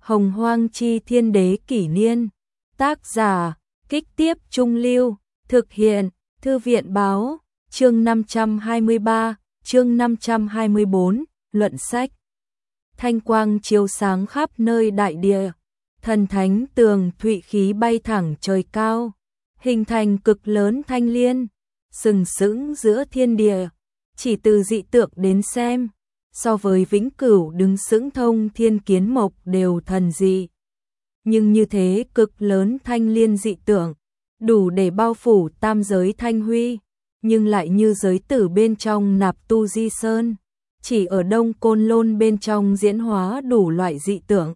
Hồng Hoang Chi Thiên Đế Kỷ Niên. Tác giả, Kích Tiếp Trung Lưu. Thực hiện, Thư viện Báo. Chương 523, chương 524, luận sách. Thanh quang chiếu sáng khắp nơi đại địa. Thần thánh tường thụy khí bay thẳng trời cao, hình thành cực lớn thanh liên, sừng sững giữa thiên địa. Chỉ từ dị tượng đến xem, so với vĩnh cửu đứng sững thông thiên kiến mộc đều thần dị. Nhưng như thế cực lớn thanh liên dị tượng, đủ để bao phủ tam giới thanh huy, nhưng lại như giới tử bên trong nạp tu di sơn, chỉ ở Đông Côn Lôn bên trong diễn hóa đủ loại dị tượng.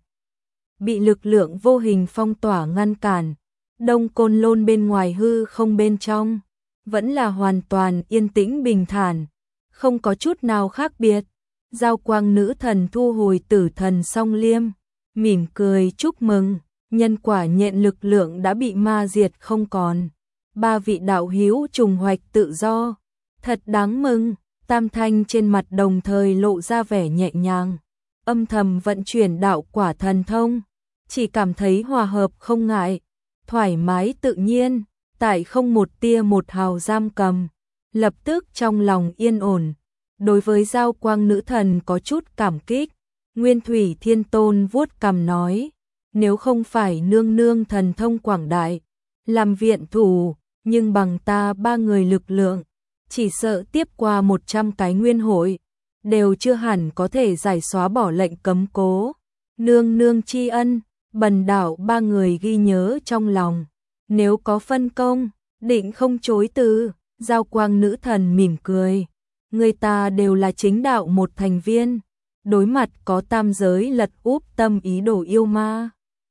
Bị lực lượng vô hình phong tỏa ngăn cản, Đông Côn Lôn bên ngoài hư không bên trong, vẫn là hoàn toàn yên tĩnh bình thản, không có chút nào khác biệt. Giao quang nữ thần thu hồi tử thần song liêm, mỉm cười chúc mừng, nhân quả nhện lực lượng đã bị ma diệt không còn. Ba vị đạo hữu trùng hoạch tự do, thật đáng mừng. Tam Thanh trên mặt đồng thời lộ ra vẻ nhẹ nhàng, âm thầm vận chuyển đạo quả thần thông, chỉ cảm thấy hòa hợp không ngại, thoải mái tự nhiên, tại không một tia một hào giam cầm, lập tức trong lòng yên ổn. Đối với giao quang nữ thần có chút cảm kích, Nguyên Thủy Thiên Tôn vuốt cằm nói, nếu không phải nương nương thần thông quảng đại, làm viện thủ, nhưng bằng ta ba người lực lượng, chỉ sợ tiếp qua 100 cái nguyên hội, đều chưa hẳn có thể giải xóa bỏ lệnh cấm cố. Nương nương tri ân, bần đạo ba người ghi nhớ trong lòng, nếu có phân công, định không chối từ. Giao quang nữ thần mỉm cười, người ta đều là chính đạo một thành viên, đối mặt có tam giới lật úp tâm ý đồ yêu ma,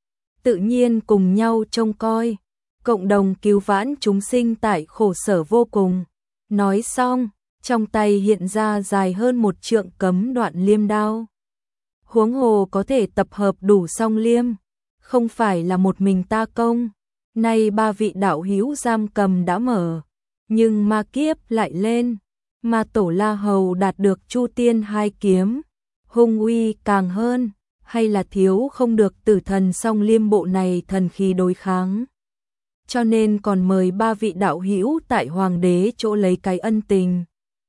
tự nhiên cùng nhau trông coi, cộng đồng cứu vãn chúng sinh tại khổ sở vô cùng. Nói xong, trong tay hiện ra dài hơn 1 trượng cấm đoạn liêm đao. Huống hồ có thể tập hợp đủ song liêm, không phải là một mình ta công. Nay ba vị đạo hữu giam cầm đã mở, nhưng ma kiếp lại lên, ma tổ La Hầu đạt được Chu Tiên 2 kiếm, hung uy càng hơn, hay là thiếu không được tử thần song liêm bộ này thần khí đối kháng. Cho nên còn mời ba vị đạo hữu tại hoàng đế chỗ lấy cái ân tình.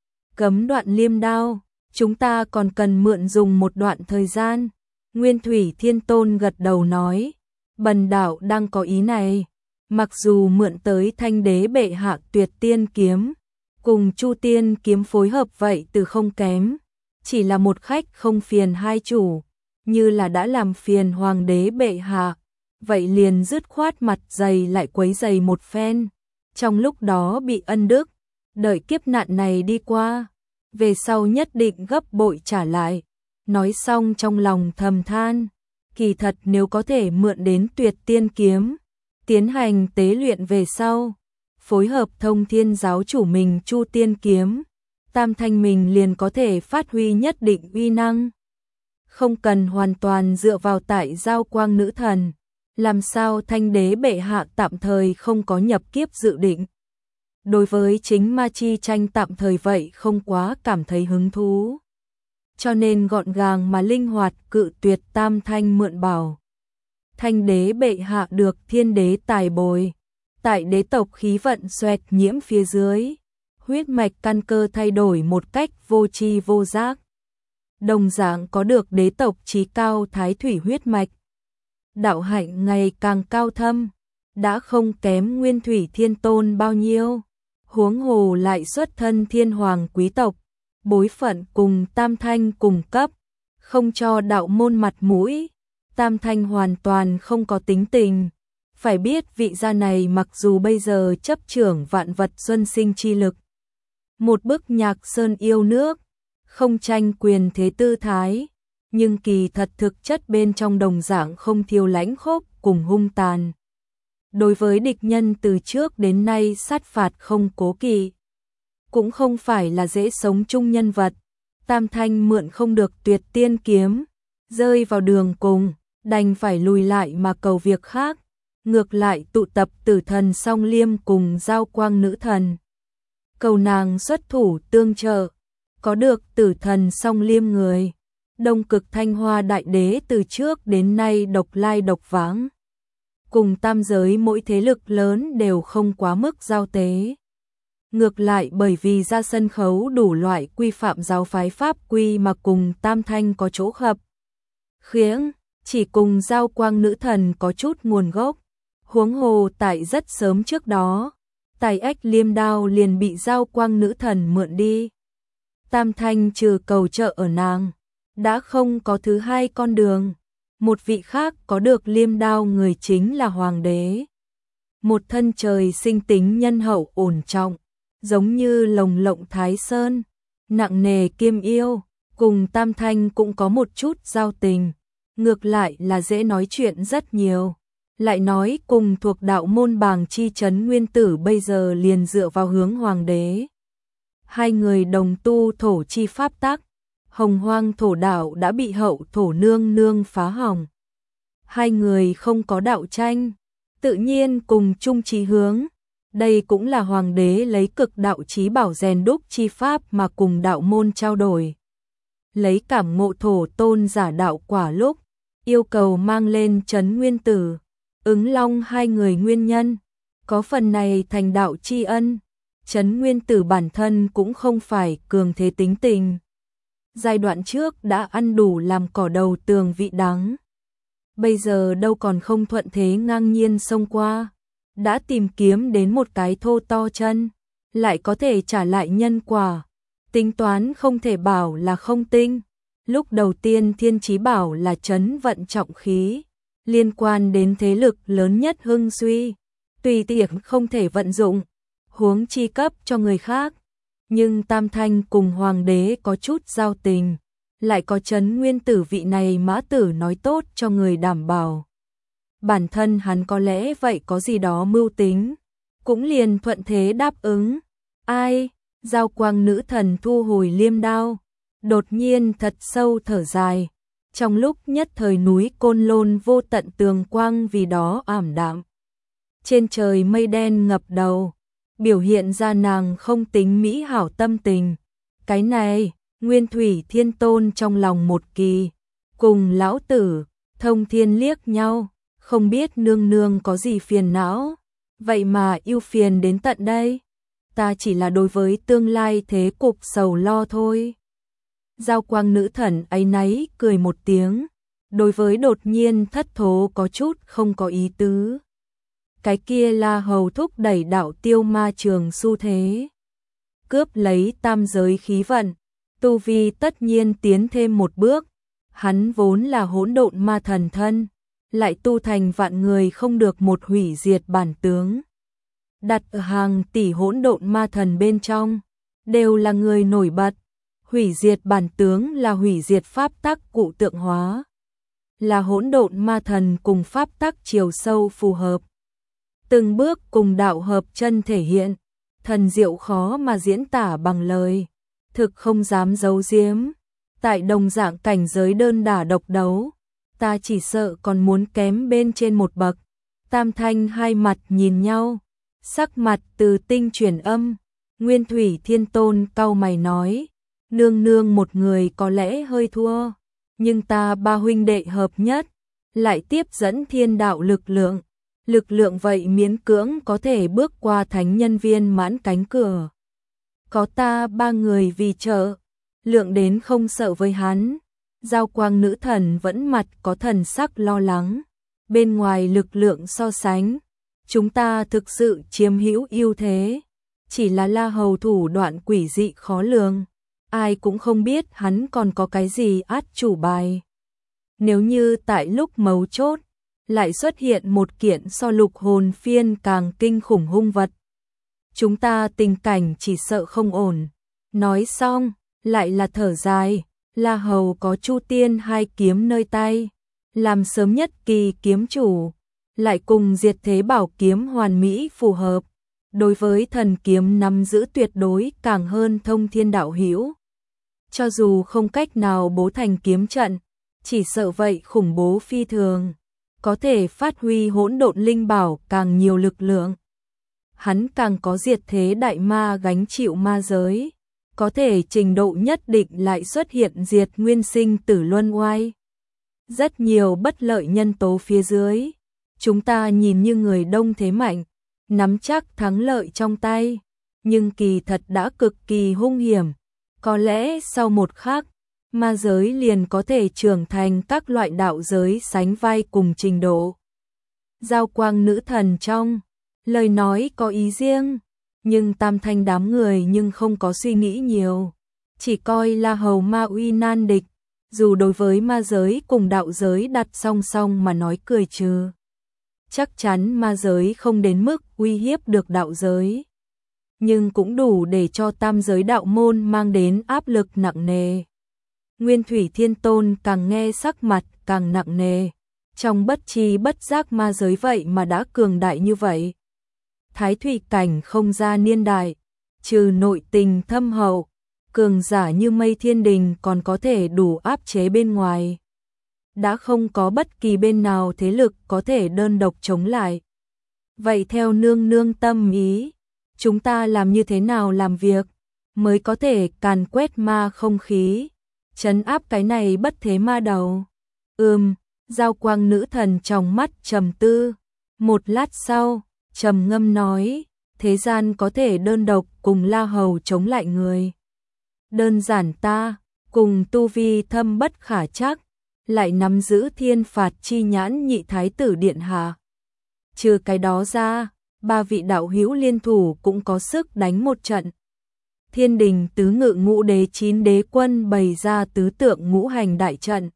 Cấm đoạn liêm đao, chúng ta còn cần mượn dùng một đoạn thời gian. Nguyên Thủy Thiên Tôn gật đầu nói, bần đạo đang có ý này. Mặc dù mượn tới Thanh Đế bệ hạ Tuyệt Tiên kiếm, cùng Chu Tiên kiếm phối hợp vậy từ không kém, chỉ là một khách không phiền hai chủ, như là đã làm phiền hoàng đế bệ hạ, vậy liền dứt khoát mặt dày lại quấy dày một phen, trong lúc đó bị ân đức, đợi kiếp nạn này đi qua, về sau nhất định gấp bội trả lại. Nói xong trong lòng thầm than, kỳ thật nếu có thể mượn đến Tuyệt Tiên kiếm, tiến hành tế luyện về sau, phối hợp Thông Thiên giáo chủ mình Chu Tiên kiếm, Tam Thanh mình liền có thể phát huy nhất định uy năng. Không cần hoàn toàn dựa vào tại giao quang nữ thần, làm sao Thanh Đế bệ hạ tạm thời không có nhập kiếp dự định. Đối với chính ma chi tranh tạm thời vậy không quá cảm thấy hứng thú, cho nên gọn gàng mà linh hoạt cự tuyệt Tam Thanh mượn bảo. Thanh Đế bệ hạ được thiên đế tài bồi, tại đế tộc khí vận xoẹt nhiễm phía dưới, huyết mạch căn cơ thay đổi một cách vô tri vô giác. Đồng dạng có được đế tộc chí cao thái thủy huyết mạch, đạo hạnh ngày càng cao thâm, đã không kém Nguyên Thủy Thiên Tôn bao nhiêu, huống hồ lại xuất thân thiên hoàng quý tộc, bối phận cùng Tam Thanh cùng cấp, không cho đạo môn mặt mũi. Tam Thanh hoàn toàn không có tính tình, phải biết vị gia này mặc dù bây giờ chấp trưởng vạn vật xuân sinh chi lực, một bức nhạc sơn yêu nước, không tranh quyền thế tư thái, nhưng kỳ thật thực chất bên trong đồng dạng không thiếu lãnh khốc cùng hung tàn. Đối với địch nhân từ trước đến nay sát phạt không cố kỵ, cũng không phải là dễ sống chung nhân vật. Tam Thanh mượn không được Tuyệt Tiên kiếm, rơi vào đường cùng, đành phải lùi lại mà cầu việc khác, ngược lại tụ tập tử thần song liêm cùng giao quang nữ thần, cầu nàng xuất thủ tương trợ. Có được tử thần song liêm người, Đông Cực Thanh Hoa Đại Đế từ trước đến nay độc lai độc vãng. Cùng tam giới mỗi thế lực lớn đều không quá mức giao tế. Ngược lại bởi vì ra sân khấu đủ loại quy phạm giáo phái pháp quy mà cùng Tam Thanh có chỗ hợp. Khiếng, chỉ cùng Giao Quang Nữ Thần có chút nguồn gốc. Huống hồ tại rất sớm trước đó, Tài Ách Liêm Đao liền bị Giao Quang Nữ Thần mượn đi. Tam Thanh trừ cầu trợ ở nàng, đã không có thứ hai con đường. Một vị khác có được liêm đao người chính là Hoàng đế. Một thân trời sinh tính nhân hậu ổn trọng, giống như lồng lộng Thái Sơn, nặng nề kiêm yêu, cùng Tam Thanh cũng có một chút giao tình, ngược lại là dễ nói chuyện rất nhiều. Lại nói cùng thuộc đạo môn Bàng Chi Trấn Nguyên Tử bây giờ liền dựa vào hướng Hoàng đế. Hai người đồng tu thổ chi pháp tắc, Hồng Hoang thổ đạo đã bị hậu thổ nương nương phá hỏng. Hai người không có đạo tranh, tự nhiên cùng chung chí hướng. Đây cũng là Hoàng đế lấy cực đạo chí bảo rèn đúc chi pháp mà cùng đạo môn trao đổi. Lấy cảm ngộ thổ tôn giả đạo quả lúc, yêu cầu mang lên Trấn Nguyên Tử, Ứng Long hai người nguyên nhân. Có phần này thành đạo tri ân, Trấn Nguyên Tử bản thân cũng không phải cường thế tính tình. Giai đoạn trước đã ăn đủ làm cỏ đầu tường vị đắng. Bây giờ đâu còn không thuận thế ngang nhiên xông qua. Đã tìm kiếm đến một cái thô to chân, lại có thể trả lại nhân quả. Tính toán không thể bảo là không tinh. Lúc đầu tiên Thiên Chí bảo là trấn vận trọng khí, liên quan đến thế lực lớn nhất hưng suy, tùy tiện không thể vận dụng, huống chi cấp cho người khác. Nhưng Tam Thanh cùng Hoàng đế có chút giao tình, lại có Trấn Nguyên Tử vị này mã tử nói tốt cho người đảm bảo. Bản thân hắn có lẽ vậy có gì đó mưu tính, cũng liền thuận thế đáp ứng. Ai? Giao Quang Nữ Thần thu hồi liêm đao, đột nhiên thật sâu thở dài. Trong lúc nhất thời núi Côn Lôn vô tận tường quang vì đó ảm đạm. Trên trời mây đen ngập đầu, biểu hiện ra nàng không tính mỹ hảo tâm tình. Cái này, Nguyên Thủy Thiên Tôn trong lòng một kỳ, cùng lão tử, Thông Thiên liếc nhau, không biết nương nương có gì phiền não, vậy mà yêu phiền đến tận đây. Ta chỉ là đối với tương lai thế cục sầu lo thôi. Giao Quang Nữ Thần áy náy cười một tiếng, đối với đột nhiên thất thố có chút không có ý tứ. Cái kia là hầu thúc đẩy đạo tiêu ma trường xu thế, cướp lấy tam giới khí vận, tu vi tất nhiên tiến thêm một bước. Hắn vốn là hỗn độn ma thần thân, lại tu thành vạn người không được một hủy diệt bản tướng. Đặt ở hàng tỷ hỗn độn ma thần bên trong, đều là người nổi bật. Hủy diệt bản tướng là hủy diệt pháp tắc cụ tượng hóa, là hỗn độn ma thần cùng pháp tắc chiều sâu phù hợp. Từng bước cùng đạo hợp chân thể hiện, thần diệu khó mà diễn tả bằng lời, thực không dám giấu giếm. Tại đồng dạng cảnh giới đơn đả độc đấu, ta chỉ sợ còn muốn kém bên trên một bậc. Tam Thanh hai mặt nhìn nhau, sắc mặt từ tinh chuyển âm. Nguyên Thủy Thiên Tôn cau mày nói, nương nương một người có lẽ hơi thua, nhưng ta ba huynh đệ hợp nhất, lại tiếp dẫn thiên đạo lực lượng. Lực lượng vậy miễn cưỡng có thể bước qua thánh nhân viên mãn cánh cửa. Có ta ba người vì trợ, lượng đến không sợ với hắn. Giao Quang Nữ Thần vẫn mặt có thần sắc lo lắng. Bên ngoài lực lượng so sánh, chúng ta thực sự chiếm hữu ưu thế. Chỉ là La Hầu thủ đoạn quỷ dị khó lường, ai cũng không biết hắn còn có cái gì át chủ bài. Nếu như tại lúc mấu chốt, lại xuất hiện một kiện so lục hồn phiên càng kinh khủng hung vật, chúng ta tình cảnh chỉ sợ không ổn. Nói xong, lại là thở dài. La Hầu có Chu Tiên hai kiếm nơi tay, làm sớm nhất kỳ kiếm chủ, lại cùng Diệt Thế Bảo kiếm hoàn mỹ phù hợp. Đối với thần kiếm nắm giữ tuyệt đối càng hơn Thông Thiên đạo hữu. Cho dù không cách nào bố thành kiếm trận, chỉ sợ vậy khủng bố phi thường, có thể phát huy hỗn độn linh bảo càng nhiều lực lượng. Hắn càng có diệt thế đại ma gánh chịu ma giới, có thể trình độ nhất định lại xuất hiện diệt nguyên sinh tử luân oai. Rất nhiều bất lợi nhân tố phía dưới. Chúng ta nhìn như người đông thế mạnh, nắm chắc thắng lợi trong tay, nhưng kỳ thật đã cực kỳ hung hiểm. Có lẽ sau một khắc, ma giới liền có thể trưởng thành các loại đạo giới sánh vai cùng trình độ. Giao Quang nữ thần trong lời nói có ý riêng, nhưng Tam Thanh đám người nhưng không có suy nghĩ nhiều, chỉ coi La Hầu ma uy nan địch, dù đối với ma giới cùng đạo giới đặt song song mà nói cười trừ. Chắc chắn ma giới không đến mức uy hiếp được đạo giới, nhưng cũng đủ để cho tam giới đạo môn mang đến áp lực nặng nề. Nguyên Thủy Thiên Tôn càng nghe sắc mặt càng nặng nề, trong bất tri bất giác ma giới vậy mà đã cường đại như vậy. Thái thủy cảnh không ra niên đại, trừ nội tình thâm hậu, cường giả như Mây Thiên Đình còn có thể đủ áp chế bên ngoài. Đã không có bất kỳ bên nào thế lực có thể đơn độc chống lại. Vậy theo nương nương tâm ý, chúng ta làm như thế nào làm việc mới có thể càn quét ma không khí, trấn áp cái này bất thế ma đầu? Giao Quang nữ thần trong mắt trầm tư, một lát sau, trầm ngâm nói, thế gian có thể đơn độc cùng La Hầu chống lại người. Đơn giản ta, cùng tu vi thâm bất khả trắc, lại nắm giữ thiên phạt chi nhãn nhị thái tử điện hạ. Trừ cái đó ra, ba vị đạo hữu liên thủ cũng có sức đánh một trận. Thiên Đình tứ ngự ngũ đế 9 đế quân bày ra tứ tượng ngũ hành đại trận.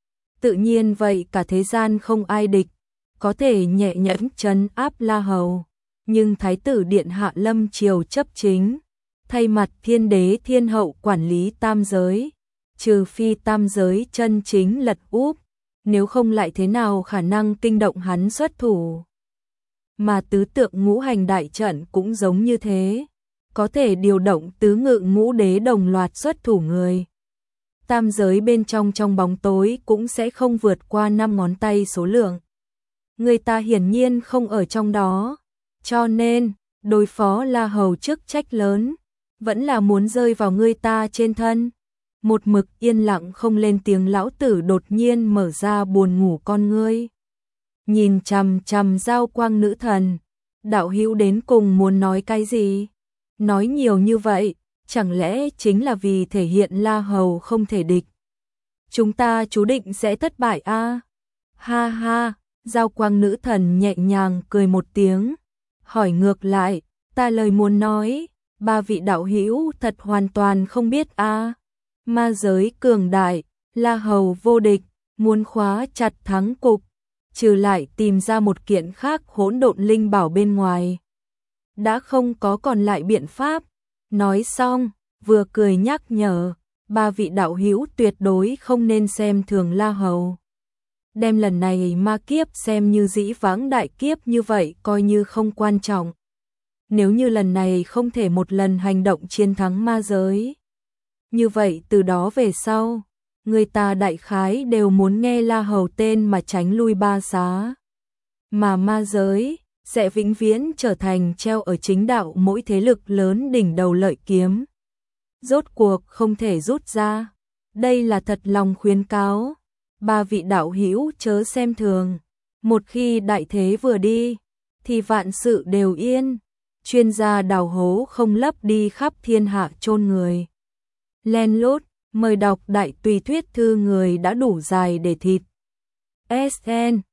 Tự nhiên vậy cả thế gian không ai địch, có thể nhẹ nhõm trấn áp La Hầu. Nhưng thái tử điện hạ lâm triều chấp chính, thay mặt thiên đế thiên hậu quản lý tam giới, trừ phi tam giới chân chính lật úp, nếu không lại thế nào khả năng kinh động hắn xuất thủ. Mà tứ tượng ngũ hành đại trận cũng giống như thế, có thể điều động tứ ngự ngũ đế đồng loạt xuất thủ người. Tam giới bên trong bóng tối cũng sẽ không vượt qua 5 ngón tay số lượng. Người ta hiển nhiên không ở trong đó, cho nên đối phó La Hầu chức trách lớn, vẫn là muốn rơi vào người ta trên thân. Một mực yên lặng không lên tiếng lão tử đột nhiên mở ra buồn ngủ con ngươi. Nhìn chằm chằm Giao Quang nữ thần, đạo hữu đến cùng muốn nói cái gì? Nói nhiều như vậy, chẳng lẽ chính là vì thể hiện La Hầu không thể địch? Chúng ta chú định sẽ thất bại a? Ha ha, Giao Quang nữ thần nhẹ nhàng cười một tiếng, hỏi ngược lại, ta lời muốn nói, ba vị đạo hữu thật hoàn toàn không biết a. Ma giới cường đại, La Hầu vô địch, muốn khóa chặt thắng cục, trừ lại tìm ra một kiện khác hỗn độn linh bảo bên ngoài. Đã không có còn lại biện pháp. Nói xong, vừa cười nhắc nhở, ba vị đạo hữu tuyệt đối không nên xem thường La Hầu. Đem lần này ma kiếp xem như dĩ vãng đại kiếp như vậy coi như không quan trọng. Nếu như lần này không thể một lần hành động chiến thắng ma giới, như vậy từ đó về sau, người ta đại khái đều muốn nghe La Hầu tên mà tránh lui ba xá. Mà ma giới sẽ vĩnh viễn trở thành treo ở chính đạo mỗi thế lực lớn đỉnh đầu lợi kiếm. Rốt cuộc không thể rút ra. Đây là thật lòng khuyến cáo. Ba vị đạo hữu chớ xem thường. Một khi đại thế vừa đi, thì vạn sự đều yên. Chuyên gia đào hố không lấp đi khắp thiên hạ chôn người. Len lút, mời đọc đại tùy thuyết thư người đã đủ dài để thịt. SN